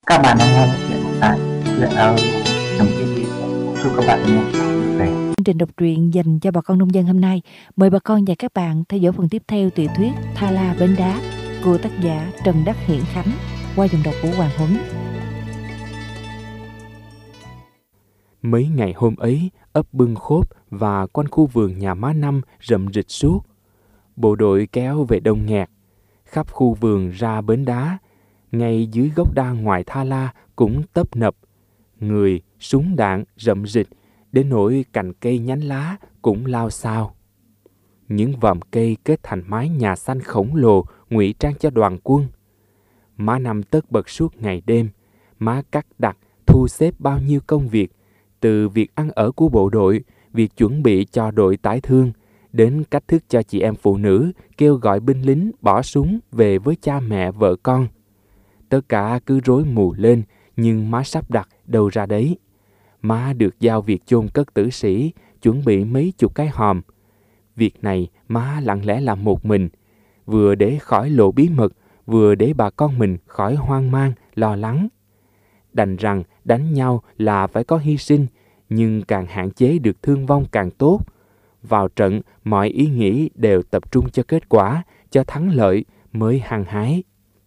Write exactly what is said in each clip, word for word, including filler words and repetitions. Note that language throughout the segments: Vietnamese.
Các bạn đang nghe chuyện tại chuyện audio.tv. Chúc các bạn nghe vui vẻ. Chương trình đọc truyện dành cho bà con nông dân hôm nay, mời bà con và các bạn theo dõi phần tiếp theo tiểu thuyết Tha La Bến Đá của tác giả Trần Đắc Hiển Khánh qua giọng đọc của Hoàng Huấn. Mấy ngày hôm ấy, ấp Bưng Khốp và quanh khu vườn nhà má Năm rậm rịch suốt. Bộ đội kéo về Đông Nghẹt, khắp khu vườn ra Bến Đá, ngay dưới gốc đa ngoài Tha La cũng tấp nập. Người, súng đạn rậm rịch, đến nỗi cành cây nhánh lá cũng lao xao. Những vòm cây kết thành mái nhà xanh khổng lồ ngụy trang cho đoàn quân. Má Năm tất bật suốt ngày đêm, má cắt đặt, thu xếp bao nhiêu công việc, từ việc ăn ở của bộ đội, việc chuẩn bị cho đội tải thương, đến cách thức cho chị em phụ nữ kêu gọi binh lính bỏ súng về với cha mẹ vợ con. Tất cả cứ rối mù lên, nhưng má sắp đặt đâu ra đấy. Má được giao việc chôn cất tử sĩ, chuẩn bị mấy chục cái hòm. Việc này má lặng lẽ làm một mình, vừa để khỏi lộ bí mật, vừa để bà con mình khỏi hoang mang, lo lắng. Đành rằng đánh nhau là phải có hy sinh, nhưng càng hạn chế được thương vong càng tốt. Vào trận, mọi ý nghĩ đều tập trung cho kết quả, cho thắng lợi mới hăng hái.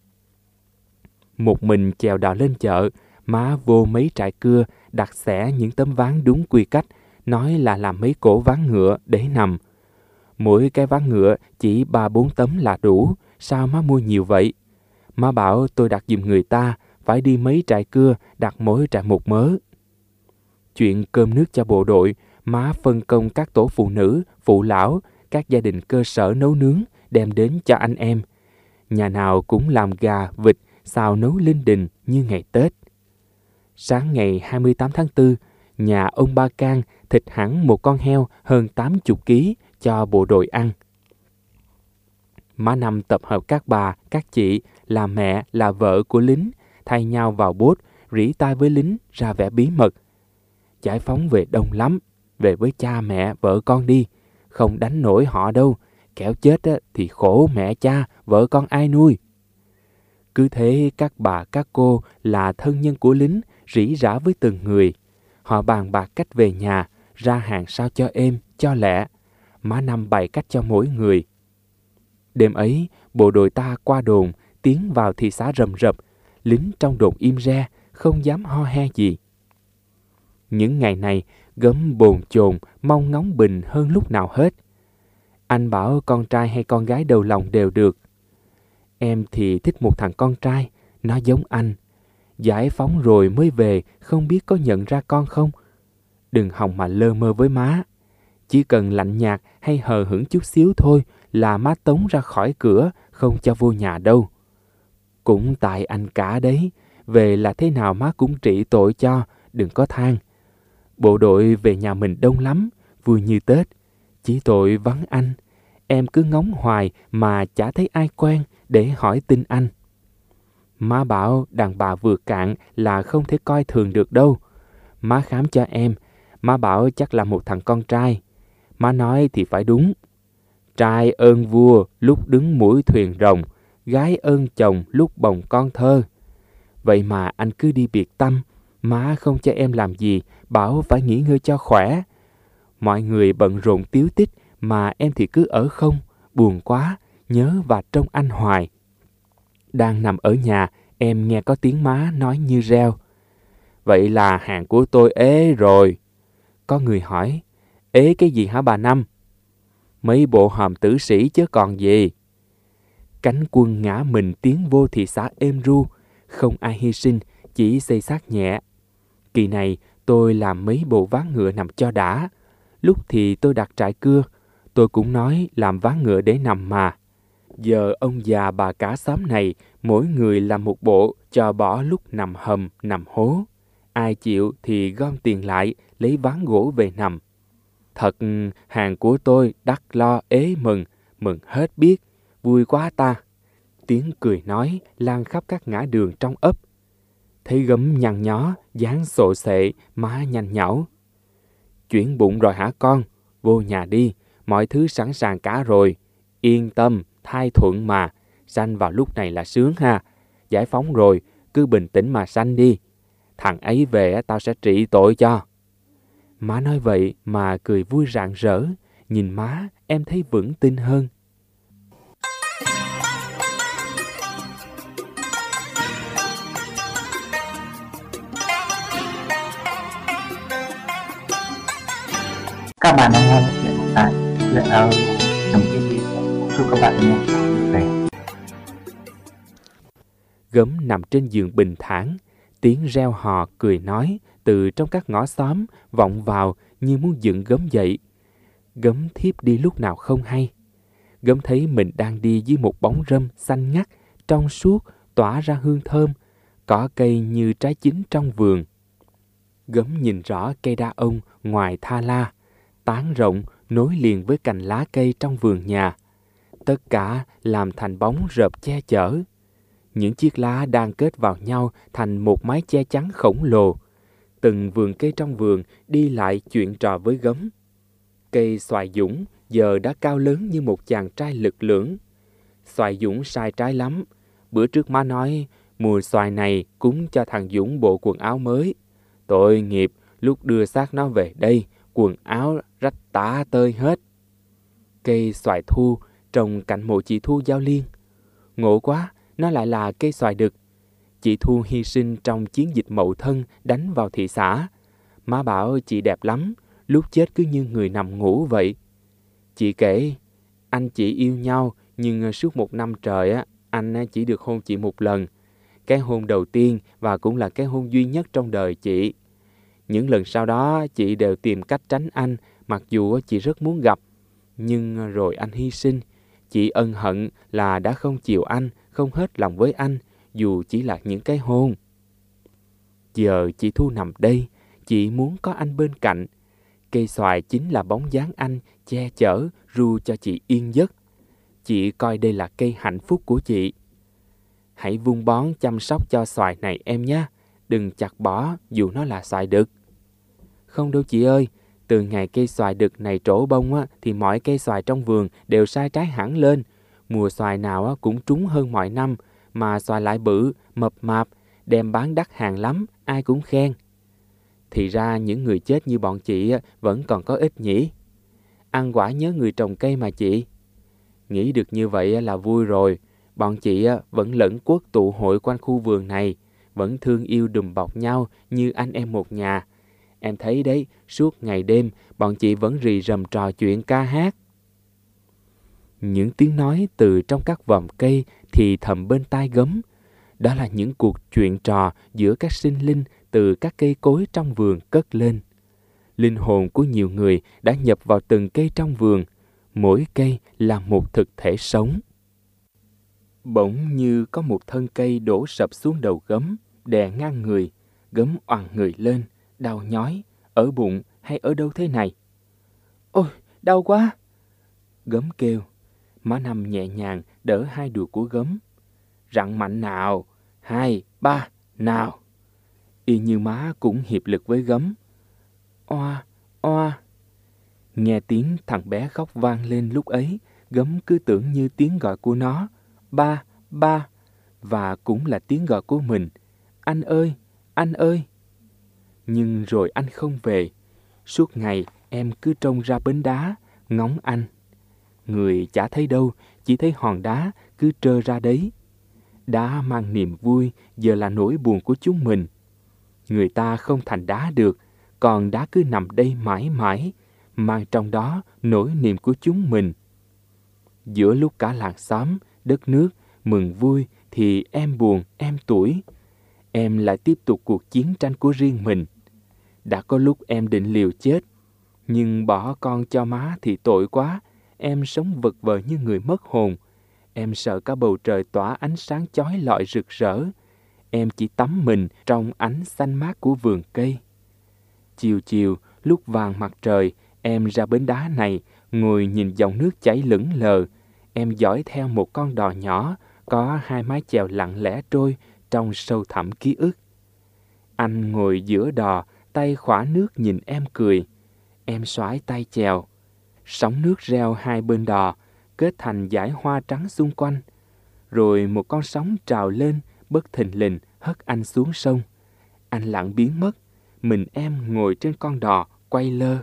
Một mình chèo đò lên chợ, má vô mấy trại cưa, đặt xẻ những tấm ván đúng quy cách, nói là làm mấy cổ ván ngựa để nằm. Mỗi cái ván ngựa chỉ ba bốn tấm là đủ, sao má mua nhiều vậy? Má bảo tôi đặt giùm người ta, phải đi mấy trại cưa, đặt mỗi trại một mớ. Chuyện cơm nước cho bộ đội, má phân công các tổ phụ nữ, phụ lão, các gia đình cơ sở nấu nướng, đem đến cho anh em. Nhà nào cũng làm gà, vịt, xào nấu linh đình như ngày Tết. Sáng ngày hai mươi tám tháng tư, nhà ông Ba Can thịt hẳn một con heo hơn tám mươi ký cho bộ đội ăn. Má Năm tập hợp các bà, các chị, là mẹ, là vợ của lính, thay nhau vào bốt, rỉ tai với lính ra vẻ bí mật. Giải phóng về đông lắm, về với cha mẹ, vợ con đi, không đánh nổi họ đâu, kẻo chết thì khổ mẹ cha, vợ con ai nuôi. Cứ thế các bà các cô là thân nhân của lính rỉ rả với từng người. Họ bàn bạc cách về nhà, ra hàng sao cho êm, cho lẹ. Má Năm bày cách cho mỗi người. Đêm ấy, bộ đội ta qua đồn, tiến vào thị xã rầm rập, lính trong đồn im re, không dám ho he gì. Những ngày này, gấm bồn chồn, mong ngóng Bình hơn lúc nào hết. Anh bảo con trai hay con gái đầu lòng đều được. Em thì thích một thằng con trai, nó giống anh. Giải phóng rồi mới về, không biết có nhận ra con không? Đừng hòng mà lơ mơ với má. Chỉ cần lạnh nhạt hay hờ hững chút xíu thôi là má tống ra khỏi cửa, không cho vô nhà đâu. Cũng tại anh cả đấy, về là thế nào má cũng trị tội cho, đừng có than. Bộ đội về nhà mình đông lắm, vui như Tết. Chỉ tội vắng anh, em cứ ngóng hoài mà chả thấy ai quen để hỏi tin anh. Má bảo đàn bà vừa cạn là không thể coi thường được đâu. Má khám cho em, má bảo chắc là một thằng con trai. Má nói thì phải đúng. Trai ơn vua lúc đứng mũi thuyền rồng, gái ơn chồng lúc bồng con thơ. Vậy mà anh cứ đi biệt tâm, má không cho em làm gì, bảo phải nghỉ ngơi cho khỏe. Mọi người bận rộn tíu tít mà em thì cứ ở không, buồn quá, nhớ và trông anh hoài. Đang nằm ở nhà, em nghe có tiếng má nói như reo. Vậy là hàng của tôi ế rồi. Có người hỏi, ế cái gì hả bà Năm? Mấy bộ hòm tử sĩ chứ còn gì. Cánh quân ngã mình tiến vô thị xã êm ru, không ai hy sinh, chỉ xây xác nhẹ. Kỳ này tôi làm mấy bộ ván ngựa nằm cho đã. Lúc thì tôi đặt trại cưa, tôi cũng nói làm ván ngựa để nằm mà. Giờ ông già bà cả xóm này, mỗi người làm một bộ cho bỏ lúc nằm hầm, nằm hố. Ai chịu thì gom tiền lại, lấy ván gỗ về nằm. Thật, hàng của tôi đắt lo ế mừng, mừng hết biết, vui quá ta. Tiếng cười nói lan khắp các ngã đường trong ấp. Thấy Gấm nhăn nhó, dáng xộ xệ, má nhanh nhảu. Chuyển bụng rồi hả con? Vô nhà đi, mọi thứ sẵn sàng cả rồi. Yên tâm, thai thuận mà, sanh vào lúc này là sướng ha. Giải phóng rồi, cứ bình tĩnh mà sanh đi. Thằng ấy về tao sẽ trị tội cho. Má nói vậy mà cười vui rạng rỡ. Nhìn má em thấy vững tin hơn. Các bạn đang nghe chuyện tại chuyện ở trong cái chúc các bạn nghe vui vẻ. Gấm nằm trên giường bình thản, tiếng reo hò cười nói từ trong các ngõ xóm vọng vào như muốn dựng Gấm dậy. Gấm thiếp đi lúc nào không hay. Gấm thấy mình đang đi dưới một bóng râm xanh ngắt, trong suốt, tỏa ra hương thơm, cỏ cây như trái chín trong vườn. Gấm nhìn rõ cây đa ông ngoài Tha La, tán rộng nối liền với cành lá cây trong vườn nhà. Tất cả làm thành bóng rợp che chở. Những chiếc lá đang kết vào nhau thành một mái che chắn khổng lồ. Từng vườn cây trong vườn đi lại chuyện trò với Gấm. Cây xoài dũng giờ đã cao lớn như một chàng trai lực lưỡng. Xoài dũng sai trái lắm. Bữa trước má nói mùa xoài này cúng cho thằng Dũng bộ quần áo mới. Tội nghiệp, lúc đưa xác nó về đây, quần áo rách tả tơi hết. Cây xoài thu trồng cạnh mộ chị Thu Giao Liên. Ngộ quá, nó lại là cây xoài đực. Chị Thu hy sinh trong chiến dịch Mậu Thân đánh vào thị xã. Má bảo chị đẹp lắm, lúc chết cứ như người nằm ngủ vậy. Chị kể, anh chị yêu nhau nhưng suốt một năm trời á, anh chỉ được hôn chị một lần. Cái hôn đầu tiên và cũng là cái hôn duy nhất trong đời chị. Những lần sau đó chị đều tìm cách tránh anh, mặc dù chị rất muốn gặp. Nhưng rồi anh hy sinh, chị ân hận là đã không chiều anh, không hết lòng với anh, dù chỉ là những cái hôn. Giờ chị Thu nằm đây, chị muốn có anh bên cạnh. Cây xoài chính là bóng dáng anh che chở, ru cho chị yên giấc. Chị coi đây là cây hạnh phúc của chị. Hãy vun bón chăm sóc cho xoài này em nhé, đừng chặt bỏ dù nó là xoài đực. Không đâu chị ơi, từ ngày cây xoài đực này trổ bông á, thì mọi cây xoài trong vườn đều sai trái hẳn lên. Mùa xoài nào á, cũng trúng hơn mọi năm, mà xoài lại bự, mập mạp, đem bán đắt hàng lắm, ai cũng khen. Thì ra những người chết như bọn chị á, vẫn còn có ích nhỉ. Ăn quả nhớ người trồng cây mà chị. Nghĩ được như vậy là vui rồi. Bọn chị á, vẫn lẫn quất tụ hội quanh khu vườn này, vẫn thương yêu đùm bọc nhau như anh em một nhà. Em thấy đấy, suốt ngày đêm, bọn chị vẫn rì rầm trò chuyện ca hát. Những tiếng nói từ trong các vòm cây thì thầm bên tai Gấm. Đó là những cuộc chuyện trò giữa các sinh linh từ các cây cối trong vườn cất lên. Linh hồn của nhiều người đã nhập vào từng cây trong vườn. Mỗi cây là một thực thể sống. Bỗng như có một thân cây đổ sập xuống đầu Gấm, đè ngang người. Gấm oằn người lên, đau nhói, ở bụng hay ở đâu thế này? Ôi, đau quá! Gấm kêu. Má Năm nhẹ nhàng đỡ hai đùi của Gấm. Rặn mạnh nào, hai, ba, nào. Y như má cũng hiệp lực với Gấm. Oa, oa. Nghe tiếng thằng bé khóc vang lên lúc ấy, Gấm cứ tưởng như tiếng gọi của nó. Ba, ba. Và cũng là tiếng gọi của mình. Anh ơi, anh ơi. Nhưng rồi anh không về. Suốt ngày em cứ trông ra bến đá, ngóng anh. Người chả thấy đâu, chỉ thấy hòn đá cứ trơ ra đấy. Đá mang niềm vui, giờ là nỗi buồn của chúng mình. Người ta không thành đá được, còn đá cứ nằm đây mãi mãi, mang trong đó nỗi niềm của chúng mình. Giữa lúc cả làng xóm, đất nước mừng vui thì em buồn, em tủi. Em lại tiếp tục cuộc chiến tranh của riêng mình. Đã có lúc em định liều chết, nhưng bỏ con cho má thì tội quá. Em sống vật vờ như người mất hồn. Em sợ cả bầu trời tỏa ánh sáng chói lọi rực rỡ. Em chỉ tắm mình trong ánh xanh mát của vườn cây. Chiều chiều, lúc vàng mặt trời, em ra bến đá này, ngồi nhìn dòng nước chảy lững lờ. Em dõi theo một con đò nhỏ, có hai mái chèo lặng lẽ trôi trong sâu thẳm ký ức. Anh ngồi giữa đò, tay khỏa nước nhìn em cười. Em xoải tay chèo. Sóng nước reo hai bên đò, kết thành dải hoa trắng xung quanh. Rồi một con sóng trào lên, bất thình lình, hất anh xuống sông. Anh lặng biến mất, mình em ngồi trên con đò quay lơ.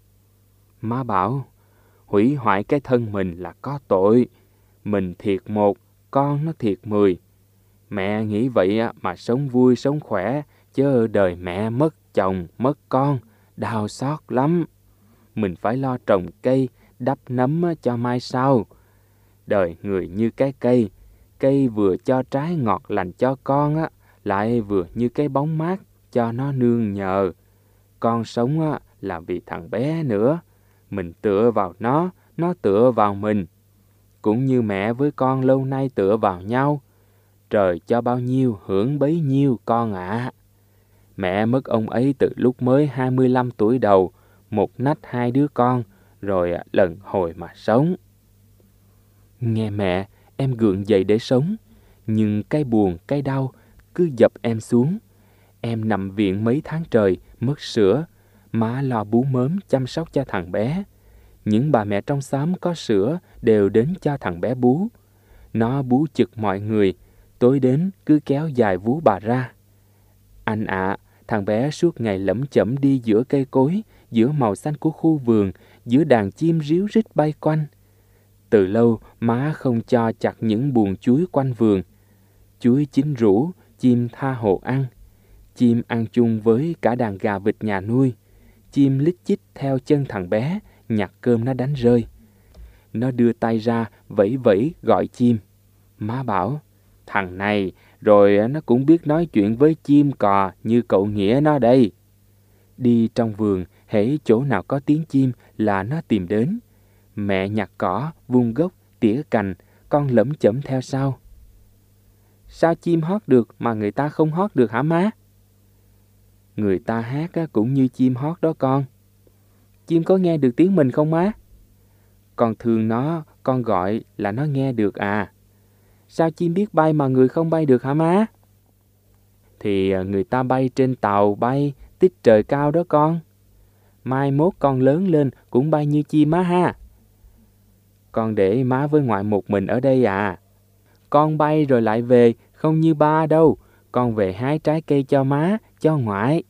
Má bảo, hủy hoại cái thân mình là có tội. Mình thiệt một, con nó thiệt mười. Mẹ nghĩ vậy mà sống vui sống khỏe, chứ đời mẹ mất chồng mất con, đau xót lắm. Mình phải lo trồng cây, đắp nấm cho mai sau. Đời người như cái cây, cây vừa cho trái ngọt lành cho con á, lại vừa như cái bóng mát cho nó nương nhờ. Con sống á là vì thằng bé nữa, mình tựa vào nó, nó tựa vào mình. Cũng như mẹ với con lâu nay tựa vào nhau. Trời cho bao nhiêu hưởng bấy nhiêu con ạ. À. Mẹ mất ông ấy từ lúc mới hai mươi lăm tuổi đầu, một nách hai đứa con, rồi lần hồi mà sống. Nghe mẹ, em gượng dậy để sống, nhưng cái buồn, cái đau cứ dập em xuống. Em nằm viện mấy tháng trời, mất sữa, má lo bú mớm chăm sóc cho thằng bé. Những bà mẹ trong xóm có sữa đều đến cho thằng bé bú. Nó bú chực mọi người, tối đến cứ kéo dài vú bà ra. Anh ạ, à, thằng bé suốt ngày lẩm chẩm đi giữa cây cối, giữa màu xanh của khu vườn, giữa đàn chim ríu rít bay quanh. Từ lâu, má không cho chặt những buồng chuối quanh vườn. Chuối chín rũ, chim tha hồ ăn. Chim ăn chung với cả đàn gà vịt nhà nuôi. Chim lít chích theo chân thằng bé, nhặt cơm nó đánh rơi. Nó đưa tay ra, vẫy vẫy gọi chim. Má bảo, thằng này, rồi nó cũng biết nói chuyện với chim cò như cậu Nghĩa nó đây. Đi trong vườn, hễ chỗ nào có tiếng chim là nó tìm đến. Mẹ nhặt cỏ, vung gốc, tỉa cành, con lẩm chẩm theo sau. Sao chim hót được mà người ta không hót được hả má? Người ta hát cũng như chim hót đó con. Chim có nghe được tiếng mình không má? Con thương nó, con gọi là nó nghe được à. Sao chim biết bay mà người không bay được hả má? Thì người ta bay trên tàu bay, tích trời cao đó con. Mai mốt con lớn lên cũng bay như chim má ha. Con để má với ngoại một mình ở đây à. Con bay rồi lại về, không như ba đâu. Con về hái trái cây cho má, cho ngoại.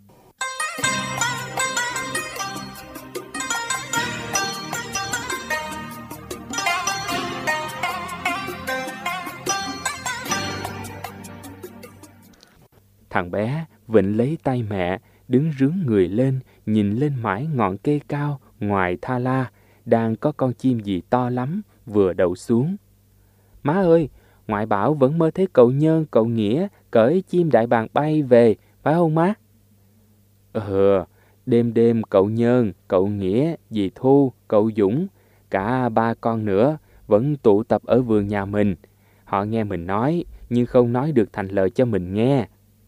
Thằng bé vịnh lấy tay mẹ, đứng rướn người lên, nhìn lên mãi ngọn cây cao ngoài Tha La, đang có con chim gì to lắm, vừa đậu xuống. Má ơi, ngoại bảo vẫn mơ thấy cậu Nhơn, cậu Nghĩa cởi chim đại bàng bay về, phải không má? Ừ, đêm đêm cậu Nhơn, cậu Nghĩa, dì Thu, cậu Dũng, cả ba con nữa, vẫn tụ tập ở vườn nhà mình. Họ nghe mình nói, nhưng không nói được thành lời cho mình nghe.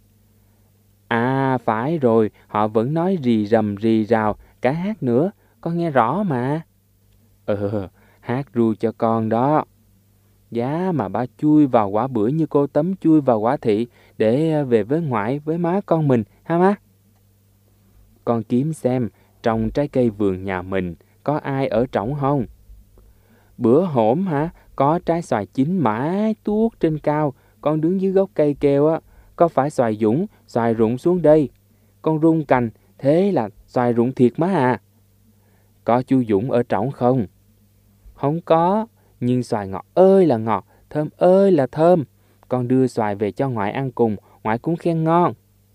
À, phải rồi, họ vẫn nói rì rầm rì rào, cả hát nữa, con nghe rõ mà. Ừ, hát ru cho con đó. Giá mà ba chui vào quả bưởi như cô Tấm chui vào quả thị để về với ngoại với má con mình, ha má? Con kiếm xem, trong trái cây vườn nhà mình có ai ở trỏng không? Bữa hổm hả, có trái xoài chín mãi tuốt trên cao, con đứng dưới gốc cây kêu á, có phải xoài Dũng, xoài rụng xuống đây. Con rung cành, thế là xoài rụng thiệt má à. Có chú Dũng ở trỏng không? Không có, nhưng xoài ngọt ơi là ngọt, thơm ơi là thơm. Con đưa xoài về cho ngoại ăn cùng, ngoại cũng khen ngon.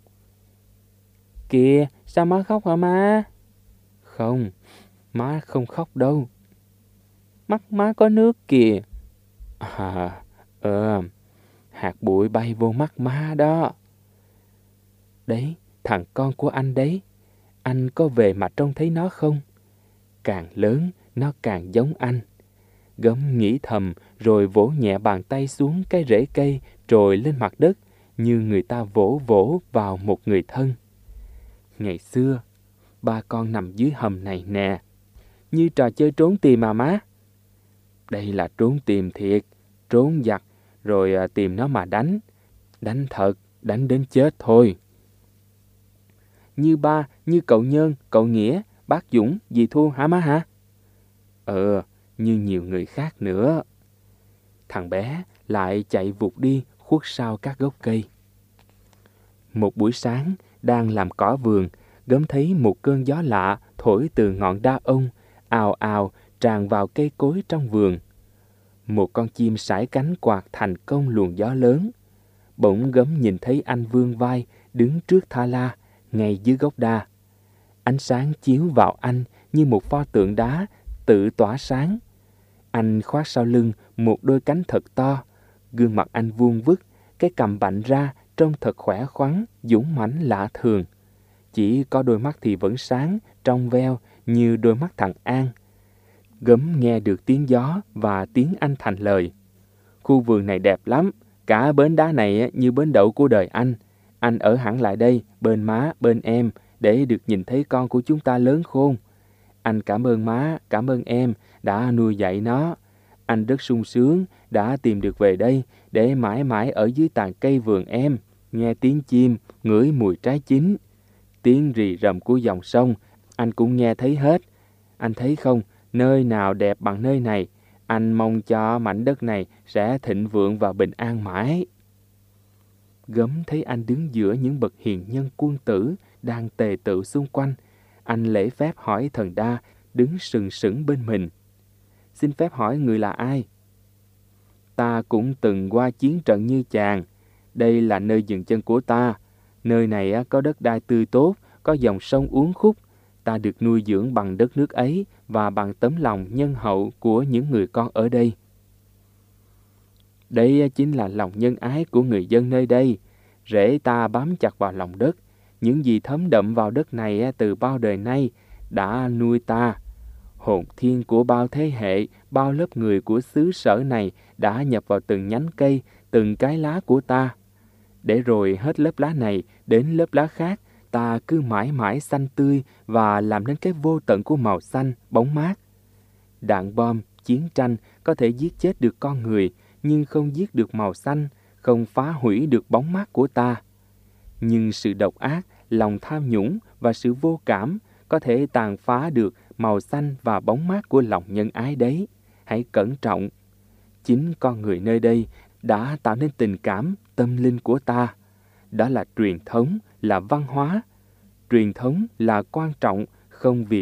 Kìa, sao má khóc hả má? Không, má không khóc đâu. Mắt má có nước kìa. À, ờ, hạt bụi bay vô mắt má đó. Đấy, thằng con của anh đấy. Anh có về mà trông thấy nó không? Càng lớn, nó càng giống anh. Gấm nghĩ thầm rồi vỗ nhẹ bàn tay xuống cái rễ cây trồi lên mặt đất như người ta vỗ vỗ vào một người thân. Ngày xưa, ba con nằm dưới hầm này nè, như trò chơi trốn tìm à má. Đây là trốn tìm thiệt, trốn giặc, rồi tìm nó mà đánh. Đánh thật, đánh đến chết thôi. Như ba, như cậu Nhơn, cậu Nghĩa, bác Dũng, dì Thu hả má hả? Ờ, như nhiều người khác nữa. Thằng bé lại chạy vụt đi khuất sau các gốc cây. Một buổi sáng, đang làm cỏ vườn, Gấm thấy một cơn gió lạ thổi từ ngọn đa ông, ào ào tràn vào cây cối trong vườn. Một con chim sải cánh quạt thành công luồng gió lớn. Bỗng Gấm nhìn thấy anh vươn vai đứng trước Tha La, ngay dưới gốc đa. Ánh sáng chiếu vào anh như một pho tượng đá tự tỏa sáng. Anh khoác sau lưng một đôi cánh thật to, gương mặt anh vuông vức, cái cằm bạnh ra trông thật khỏe khoắn, dũng mãnh lạ thường. Chỉ có đôi mắt thì vẫn sáng, trong veo như đôi mắt thằng An. Gấm nghe được tiếng gió và tiếng anh thành lời. Khu vườn này đẹp lắm, cả bến đá này như bến đậu của đời anh. Anh ở hẳn lại đây, bên má, bên em, để được nhìn thấy con của chúng ta lớn khôn. Anh cảm ơn má, cảm ơn em đã nuôi dạy nó. Anh rất sung sướng đã tìm được về đây để mãi mãi ở dưới tàn cây vườn em, nghe tiếng chim, ngửi mùi trái chín. Tiếng rì rầm của dòng sông, anh cũng nghe thấy hết. Anh thấy không, nơi nào đẹp bằng nơi này, anh mong cho mảnh đất này sẽ thịnh vượng và bình an mãi. Gấm thấy anh đứng giữa những bậc hiền nhân quân tử đang tề tựu xung quanh. Anh lễ phép hỏi thần đa đứng sừng sững bên mình. Xin phép hỏi người là ai? Ta cũng từng qua chiến trận như chàng. Đây là nơi dừng chân của ta. Nơi này có đất đai tươi tốt, có dòng sông uốn khúc. Ta được nuôi dưỡng bằng đất nước ấy và bằng tấm lòng nhân hậu của những người con ở đây. Đây chính là lòng nhân ái của người dân nơi đây. Rễ ta bám chặt vào lòng đất. Những gì thấm đậm vào đất này từ bao đời nay đã nuôi ta. Hồn thiên của bao thế hệ, bao lớp người của xứ sở này đã nhập vào từng nhánh cây, từng cái lá của ta. Để rồi hết lớp lá này đến lớp lá khác, ta cứ mãi mãi xanh tươi và làm nên cái vô tận của màu xanh, bóng mát. Đạn bom, chiến tranh có thể giết chết được con người, nhưng không giết được màu xanh, không phá hủy được bóng mát của ta. Nhưng sự độc ác, lòng tham nhũng và sự vô cảm có thể tàn phá được màu xanh và bóng mát của lòng nhân ái đấy. Hãy cẩn trọng. Chính con người nơi đây đã tạo nên tình cảm, tâm linh của ta. Đó là truyền thống, là văn hóa. Truyền thống là quan trọng, không vì